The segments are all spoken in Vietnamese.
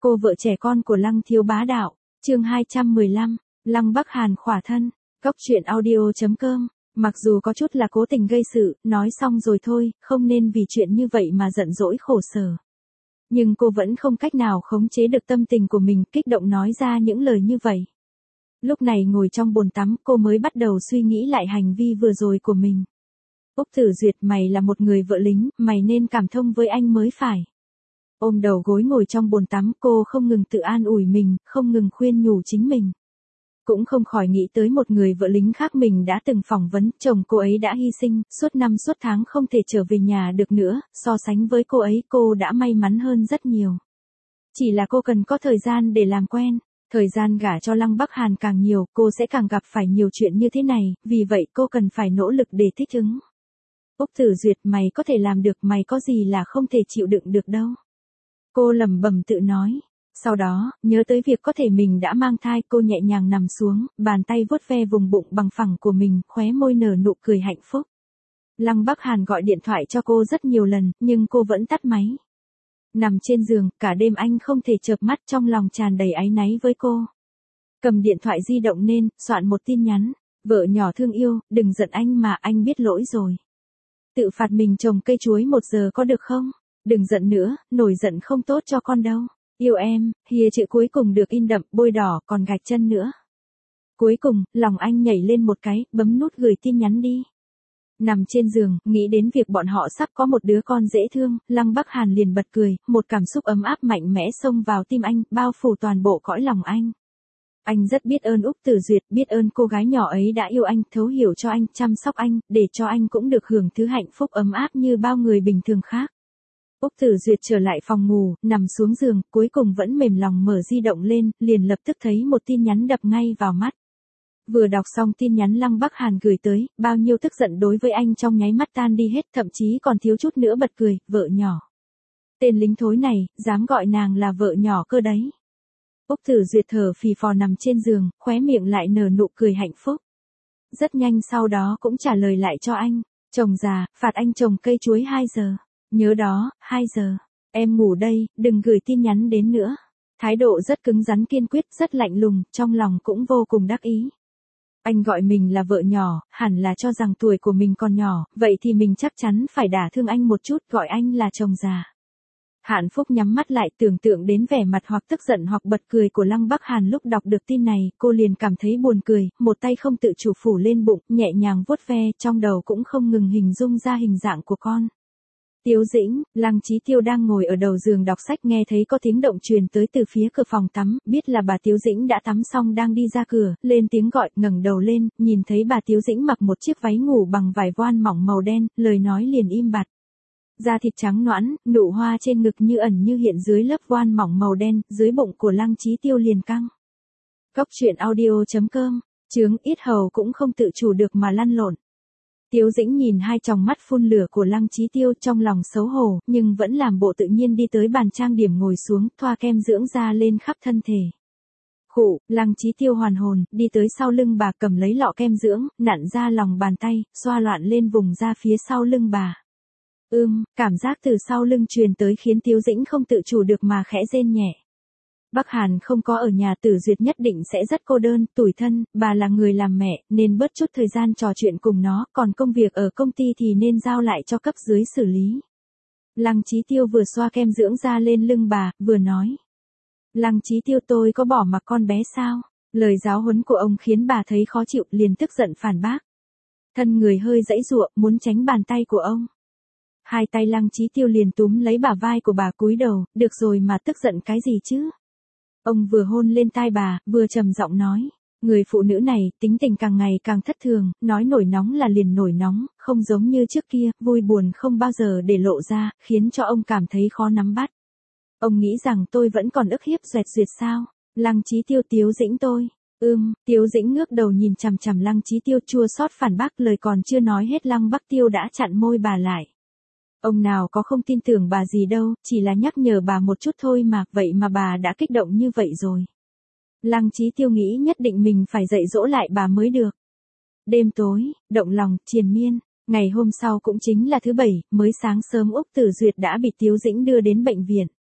Cô vợ trẻ con của Lăng Thiếu Bá Đạo, chương 215, Lăng Bắc Hàn khỏa thân, Cóc truyện audio.com. Mặc dù có chút là cố tình gây sự, nói xong rồi thôi, không nên vì chuyện như vậy mà giận dỗi khổ sở. Nhưng cô vẫn không cách nào khống chế được tâm tình của mình, kích động nói ra những lời như vậy. Lúc này ngồi trong bồn tắm, cô mới bắt đầu suy nghĩ lại hành vi vừa rồi của mình. Úc Tử Duyệt, mày là một người vợ lính, mày nên cảm thông với anh mới phải. Ôm đầu gối ngồi trong bồn tắm, cô không ngừng tự an ủi mình, không ngừng khuyên nhủ chính mình. Cũng không khỏi nghĩ tới một người vợ lính khác mình đã từng phỏng vấn, chồng cô ấy đã hy sinh, suốt năm suốt tháng không thể trở về nhà được nữa, so sánh với cô ấy cô đã may mắn hơn rất nhiều. Chỉ là cô cần có thời gian để làm quen, thời gian gả cho Lăng Bắc Hàn càng nhiều, cô sẽ càng gặp phải nhiều chuyện như thế này, vì vậy cô cần phải nỗ lực để thích ứng. Úc Tử Duyệt, mày có thể làm được, mày có gì là không thể chịu đựng được đâu. Cô lẩm bẩm tự nói. Sau đó, nhớ tới việc có thể mình đã mang thai, cô nhẹ nhàng nằm xuống, bàn tay vuốt ve vùng bụng bằng phẳng của mình, khóe môi nở nụ cười hạnh phúc. Lăng Bắc Hàn gọi điện thoại cho cô rất nhiều lần, nhưng cô vẫn tắt máy. Nằm trên giường, cả đêm anh không thể chợp mắt, trong lòng tràn đầy áy náy với cô. Cầm điện thoại di động lên, soạn một tin nhắn. Vợ nhỏ thương yêu, đừng giận anh mà, anh biết lỗi rồi. Tự phạt mình trồng cây chuối 1 giờ có được không? Đừng giận nữa, nổi giận không tốt cho con đâu. Yêu em, hìa chữ cuối cùng được in đậm, bôi đỏ, còn gạch chân nữa. Cuối cùng, lòng anh nhảy lên một cái, bấm nút gửi tin nhắn đi. Nằm trên giường, nghĩ đến việc bọn họ sắp có một đứa con dễ thương, Lăng Bắc Hàn liền bật cười, một cảm xúc ấm áp mạnh mẽ xông vào tim anh, bao phủ toàn bộ cõi lòng anh. Anh rất biết ơn Úc Tử Duyệt, biết ơn cô gái nhỏ ấy đã yêu anh, thấu hiểu cho anh, chăm sóc anh, để cho anh cũng được hưởng thứ hạnh phúc ấm áp như bao người bình thường khác. Úc Tử Duyệt trở lại phòng ngủ, nằm xuống giường, cuối cùng vẫn mềm lòng mở di động lên, liền lập tức thấy một tin nhắn đập ngay vào mắt. Vừa đọc xong tin nhắn Lăng Bắc Hàn gửi tới, bao nhiêu tức giận đối với anh trong nháy mắt tan đi hết, thậm chí còn thiếu chút nữa bật cười, vợ nhỏ. Tên lính thối này, dám gọi nàng là vợ nhỏ cơ đấy. Úc Tử Duyệt thở phì phò nằm trên giường, khóe miệng lại nở nụ cười hạnh phúc. Rất nhanh sau đó cũng trả lời lại cho anh, chồng già, phạt anh trồng cây chuối 2 giờ. Nhớ đó, 2 giờ. Em ngủ đây, đừng gửi tin nhắn đến nữa. Thái độ rất cứng rắn kiên quyết, rất lạnh lùng, trong lòng cũng vô cùng đắc ý. Anh gọi mình là vợ nhỏ, hẳn là cho rằng tuổi của mình còn nhỏ, vậy thì mình chắc chắn phải đả thương anh một chút, gọi anh là chồng già. Hạn Phúc nhắm mắt lại, tưởng tượng đến vẻ mặt hoặc tức giận hoặc bật cười của Lăng Bắc Hàn lúc đọc được tin này, cô liền cảm thấy buồn cười, một tay không tự chủ phủ lên bụng, nhẹ nhàng vuốt ve, trong đầu cũng không ngừng hình dung ra hình dạng của con. Tiếu Dĩnh, Lăng Chí Tiêu đang ngồi ở đầu giường đọc sách, nghe thấy có tiếng động truyền tới từ phía cửa phòng tắm, biết là bà Tiếu Dĩnh đã tắm xong đang đi ra cửa, lên tiếng gọi, ngẩng đầu lên, nhìn thấy bà Tiếu Dĩnh mặc một chiếc váy ngủ bằng vải voan mỏng màu đen, lời nói liền im bặt. Da thịt trắng nõn, nụ hoa trên ngực như ẩn như hiện dưới lớp voan mỏng màu đen, dưới bụng của Lăng Chí Tiêu liền căng. Cóc truyện audio.com, chướng ít hầu cũng không tự chủ được mà lăn lộn. Tiếu Dĩnh nhìn hai tròng mắt phun lửa của Lăng Chí Tiêu, trong lòng xấu hổ, nhưng vẫn làm bộ tự nhiên đi tới bàn trang điểm ngồi xuống, thoa kem dưỡng da lên khắp thân thể. Khụ, Lăng Chí Tiêu hoàn hồn, đi tới sau lưng bà, cầm lấy lọ kem dưỡng, nặn ra lòng bàn tay, xoa loạn lên vùng da phía sau lưng bà. Cảm giác từ sau lưng truyền tới khiến Tiếu Dĩnh không tự chủ được mà khẽ rên nhẹ. Bắc Hàn không có ở nhà, Tử Duyệt nhất định sẽ rất cô đơn, tủi thân, bà là người làm mẹ, nên bớt chút thời gian trò chuyện cùng nó, còn công việc ở công ty thì nên giao lại cho cấp dưới xử lý. Lăng Chí Tiêu vừa xoa kem dưỡng da lên lưng bà, vừa nói. Lăng Chí Tiêu, tôi có bỏ mặc con bé sao? Lời giáo huấn của ông khiến bà thấy khó chịu, liền tức giận phản bác. Thân người hơi giãy giụa, muốn tránh bàn tay của ông. Hai tay Lăng Chí Tiêu liền túm lấy bả vai của bà, cúi đầu, được rồi mà tức giận cái gì chứ? Ông vừa hôn lên tai bà, vừa trầm giọng nói, người phụ nữ này, tính tình càng ngày càng thất thường, nói nổi nóng là liền nổi nóng, không giống như trước kia, vui buồn không bao giờ để lộ ra, khiến cho ông cảm thấy khó nắm bắt. Ông nghĩ rằng tôi vẫn còn ức hiếp Duệt Duyệt sao? Lăng Chí Tiêu, Tiếu Dĩnh tôi. Tiếu Dĩnh ngước đầu nhìn chằm chằm Lăng Chí Tiêu, chua xót phản bác, lời còn chưa nói hết Lăng Bắc Tiêu đã chặn môi bà lại. Ông nào có không tin tưởng bà gì đâu, chỉ là nhắc nhở bà một chút thôi mà, vậy mà bà đã kích động như vậy rồi. Lăng Chí Tiêu nghĩ nhất định mình phải dạy dỗ lại bà mới được. Đêm tối, động lòng, triền miên, ngày hôm sau cũng chính là thứ Bảy, mới sáng sớm Úc Tử Duyệt đã bị Tiếu Dĩnh đưa đến bệnh viện.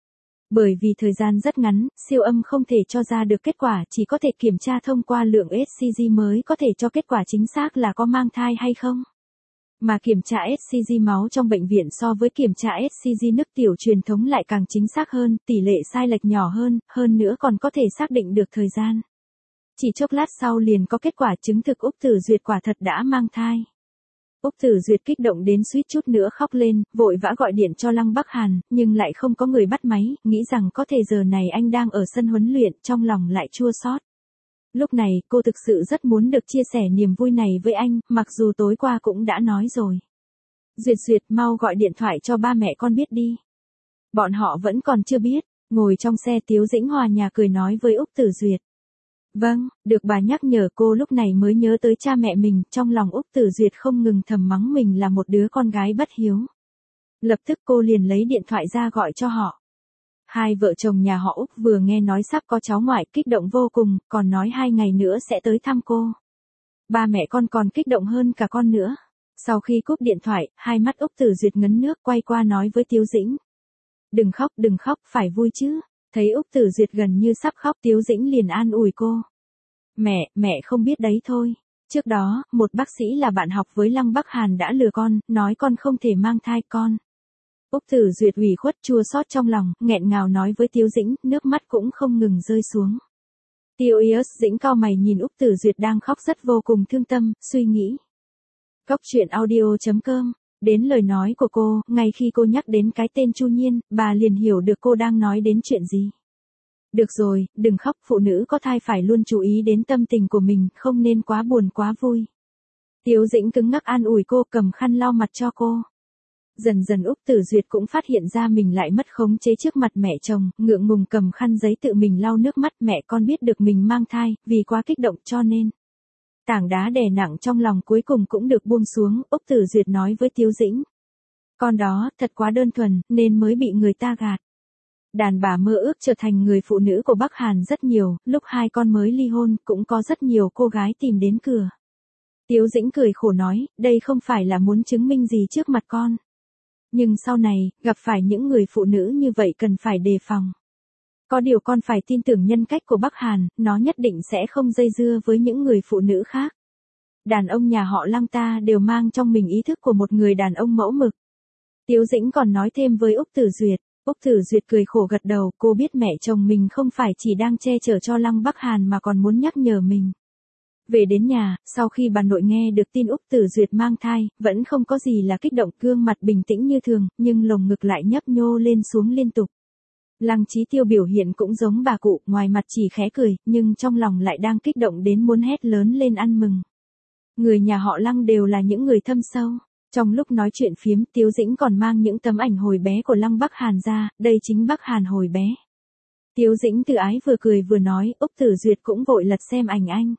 Bởi vì thời gian rất ngắn, siêu âm không thể cho ra được kết quả, chỉ có thể kiểm tra thông qua lượng HCG mới có thể cho kết quả chính xác là có mang thai hay không. Mà kiểm tra HCG máu trong bệnh viện so với kiểm tra HCG nước tiểu truyền thống lại càng chính xác hơn, tỷ lệ sai lệch nhỏ hơn nữa còn có thể xác định được thời gian. Chỉ chốc lát sau liền có kết quả chứng thực Úc Tử Duyệt quả thật đã mang thai. Úc Tử Duyệt kích động đến suýt chút nữa khóc lên, vội vã gọi điện cho Lăng Bắc Hàn, nhưng lại không có người bắt máy, nghĩ rằng có thể giờ này anh đang ở sân huấn luyện, trong lòng lại chua xót. Lúc này, cô thực sự rất muốn được chia sẻ niềm vui này với anh, mặc dù tối qua cũng đã nói rồi. Duyệt, mau gọi điện thoại cho ba mẹ con biết đi. Bọn họ vẫn còn chưa biết. Ngồi trong xe Tiếu Dĩnh hòa nhà cười nói với Úc Tử Duyệt. Vâng, được bà nhắc nhở cô lúc này mới nhớ tới cha mẹ mình, trong lòng Úc Tử Duyệt không ngừng thầm mắng mình là một đứa con gái bất hiếu. Lập tức cô liền lấy điện thoại ra gọi cho họ. Hai vợ chồng nhà họ Úc vừa nghe nói sắp có cháu ngoại, kích động vô cùng, còn nói 2 ngày nữa sẽ tới thăm cô. Ba mẹ con còn kích động hơn cả con nữa. Sau khi cúp điện thoại, hai mắt Úc Tử Duyệt ngấn nước quay qua nói với Tiếu Dĩnh. Đừng khóc, phải vui chứ. Thấy Úc Tử Duyệt gần như sắp khóc, Tiếu Dĩnh liền an ủi cô. Mẹ không biết đấy thôi. Trước đó, một bác sĩ là bạn học với Lăng Bắc Hàn đã lừa con, nói con không thể mang thai con. Úc Tử Duyệt ủy khuất chua xót trong lòng, nghẹn ngào nói với Tiếu Dĩnh, nước mắt cũng không ngừng rơi xuống. Dĩnh cau mày nhìn Úc Tử Duyệt đang khóc rất vô cùng thương tâm, suy nghĩ. Cóc truyện audio.com. Đến lời nói của cô, ngay khi cô nhắc đến cái tên Chu Nhiên, bà liền hiểu được cô đang nói đến chuyện gì. Được rồi, đừng khóc, phụ nữ có thai phải luôn chú ý đến tâm tình của mình, không nên quá buồn quá vui. Tiếu Dĩnh cứng ngắc an ủi cô, cầm khăn lau mặt cho cô. Dần dần Úc Tử Duyệt cũng phát hiện ra mình lại mất khống chế trước mặt mẹ chồng, ngượng ngùng cầm khăn giấy tự mình lau nước mắt. Mẹ con biết được mình mang thai, vì quá kích động cho nên. Tảng đá đè nặng trong lòng cuối cùng cũng được buông xuống, Úc Tử Duyệt nói với Tiếu Dĩnh. Con đó, thật quá đơn thuần, nên mới bị người ta gạt. Đàn bà mơ ước trở thành người phụ nữ của Bắc Hàn rất nhiều, lúc hai con mới ly hôn, cũng có rất nhiều cô gái tìm đến cửa. Tiếu Dĩnh cười khổ nói, đây không phải là muốn chứng minh gì trước mặt con. Nhưng sau này, gặp phải những người phụ nữ như vậy cần phải đề phòng. Có điều con phải tin tưởng nhân cách của Bắc Hàn, nó nhất định sẽ không dây dưa với những người phụ nữ khác. Đàn ông nhà họ Lăng ta đều mang trong mình ý thức của một người đàn ông mẫu mực. Tiếu Dĩnh còn nói thêm với Úc Tử Duyệt. Úc Tử Duyệt cười khổ gật đầu, cô biết mẹ chồng mình không phải chỉ đang che chở cho Lăng Bắc Hàn mà còn muốn nhắc nhở mình. Về đến nhà, sau khi bà nội nghe được tin Úc Tử Duyệt mang thai, vẫn không có gì là kích động, gương mặt bình tĩnh như thường, nhưng lồng ngực lại nhấp nhô lên xuống liên tục. Lăng Chí Tiêu biểu hiện cũng giống bà cụ, ngoài mặt chỉ khẽ cười, nhưng trong lòng lại đang kích động đến muốn hét lớn lên ăn mừng. Người nhà họ Lăng đều là những người thâm sâu. Trong lúc nói chuyện phiếm, Tiếu Dĩnh còn mang những tấm ảnh hồi bé của Lăng Bắc Hàn ra, đây chính Bắc Hàn hồi bé. Tiếu Dĩnh tự ái vừa cười vừa nói, Úc Tử Duyệt cũng vội lật xem ảnh anh.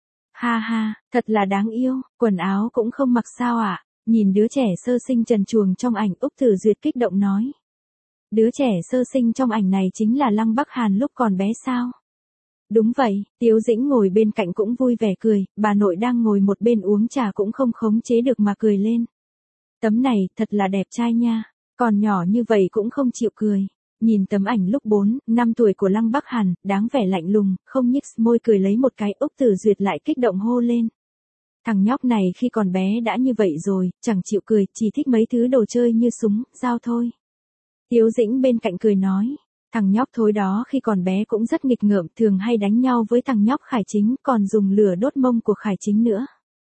Ha ha, thật là đáng yêu, quần áo cũng không mặc sao ạ. Nhìn đứa trẻ sơ sinh trần truồng trong ảnh, Úc Tử Duyệt kích động nói. Đứa trẻ sơ sinh trong ảnh này chính là Lăng Bắc Hàn lúc còn bé sao? Đúng vậy, Tiếu Dĩnh ngồi bên cạnh cũng vui vẻ cười, bà nội đang ngồi một bên uống trà cũng không khống chế được mà cười lên. Tấm này, thật là đẹp trai nha, còn nhỏ như vậy cũng không chịu cười. Nhìn tấm ảnh lúc 4, 5 tuổi của Lăng Bắc Hàn, đáng vẻ lạnh lùng, không nhích môi cười lấy một cái, Úc Tử Duyệt lại kích động hô lên. Thằng nhóc này khi còn bé đã như vậy rồi, chẳng chịu cười, chỉ thích mấy thứ đồ chơi như súng, dao thôi. Tiếu Dĩnh bên cạnh cười nói, thằng nhóc thối đó khi còn bé cũng rất nghịch ngợm, thường hay đánh nhau với thằng nhóc Khải Chính, còn dùng lửa đốt mông của Khải Chính nữa.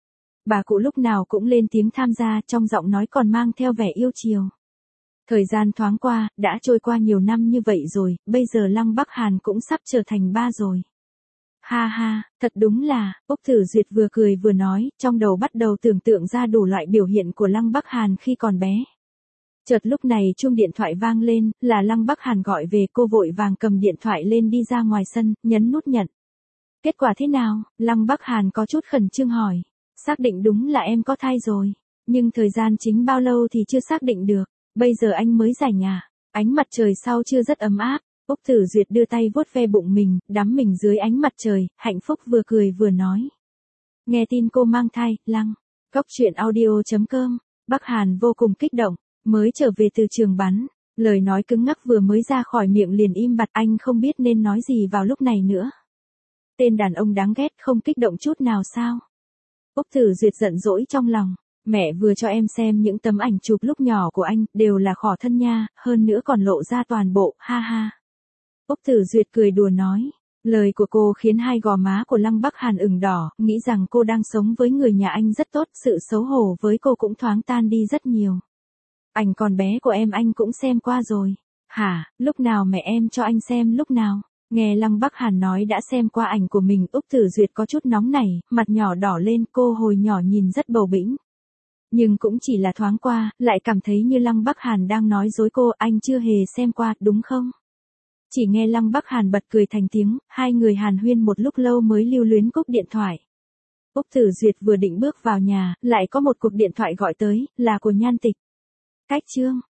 Bà cụ lúc nào cũng lên tiếng tham gia, trong giọng nói còn mang theo vẻ yêu chiều. Thời gian thoáng qua, đã trôi qua nhiều năm như vậy rồi, bây giờ Lăng Bắc Hàn cũng sắp trở thành ba rồi. Ha ha, thật đúng là, Úc Tử Duyệt vừa cười vừa nói, trong đầu bắt đầu tưởng tượng ra đủ loại biểu hiện của Lăng Bắc Hàn khi còn bé. Chợt lúc này chuông điện thoại vang lên, là Lăng Bắc Hàn gọi về, cô vội vàng cầm điện thoại lên đi ra ngoài sân, nhấn nút nhận. Kết quả thế nào? Lăng Bắc Hàn có chút khẩn trương hỏi. Xác định đúng là em có thai rồi. Nhưng thời gian chính bao lâu thì chưa xác định được. Bây giờ anh mới rảnh à? Ánh mặt trời sau chưa rất ấm áp. Úc Tử Duyệt đưa tay vuốt ve bụng mình, đắm mình dưới ánh mặt trời, hạnh phúc vừa cười vừa nói. Nghe tin cô mang thai, Lăng. Cóc truyện audio.com. Bắc Hàn vô cùng kích động, mới trở về từ trường bắn. Lời nói cứng ngắc vừa mới ra khỏi miệng liền im bặt, anh không biết nên nói gì vào lúc này nữa. Tên đàn ông đáng ghét, không kích động chút nào sao? Úc Tử Duyệt giận dỗi trong lòng. Mẹ vừa cho em xem những tấm ảnh chụp lúc nhỏ của anh, đều là khỏ thân nha, hơn nữa còn lộ ra toàn bộ, ha ha. Úc Tử Duyệt cười đùa nói. Lời của cô khiến hai gò má của Lăng Bắc Hàn ửng đỏ, nghĩ rằng cô đang sống với người nhà anh rất tốt, sự xấu hổ với cô cũng thoáng tan đi rất nhiều. Ảnh còn bé của em anh cũng xem qua rồi. Hả, lúc nào mẹ em cho anh xem lúc nào? Nghe Lăng Bắc Hàn nói đã xem qua ảnh của mình, Úc Tử Duyệt có chút nóng nảy, mặt nhỏ đỏ lên, cô hồi nhỏ nhìn rất bầu bĩnh. Nhưng cũng chỉ là thoáng qua, lại cảm thấy như Lăng Bắc Hàn đang nói dối cô, anh chưa hề xem qua, đúng không? Chỉ nghe Lăng Bắc Hàn bật cười thành tiếng, hai người hàn huyên một lúc lâu mới lưu luyến cúp điện thoại. Úc Tử Duyệt vừa định bước vào nhà, lại có một cuộc điện thoại gọi tới, là của Nhan Tịch. Cách chương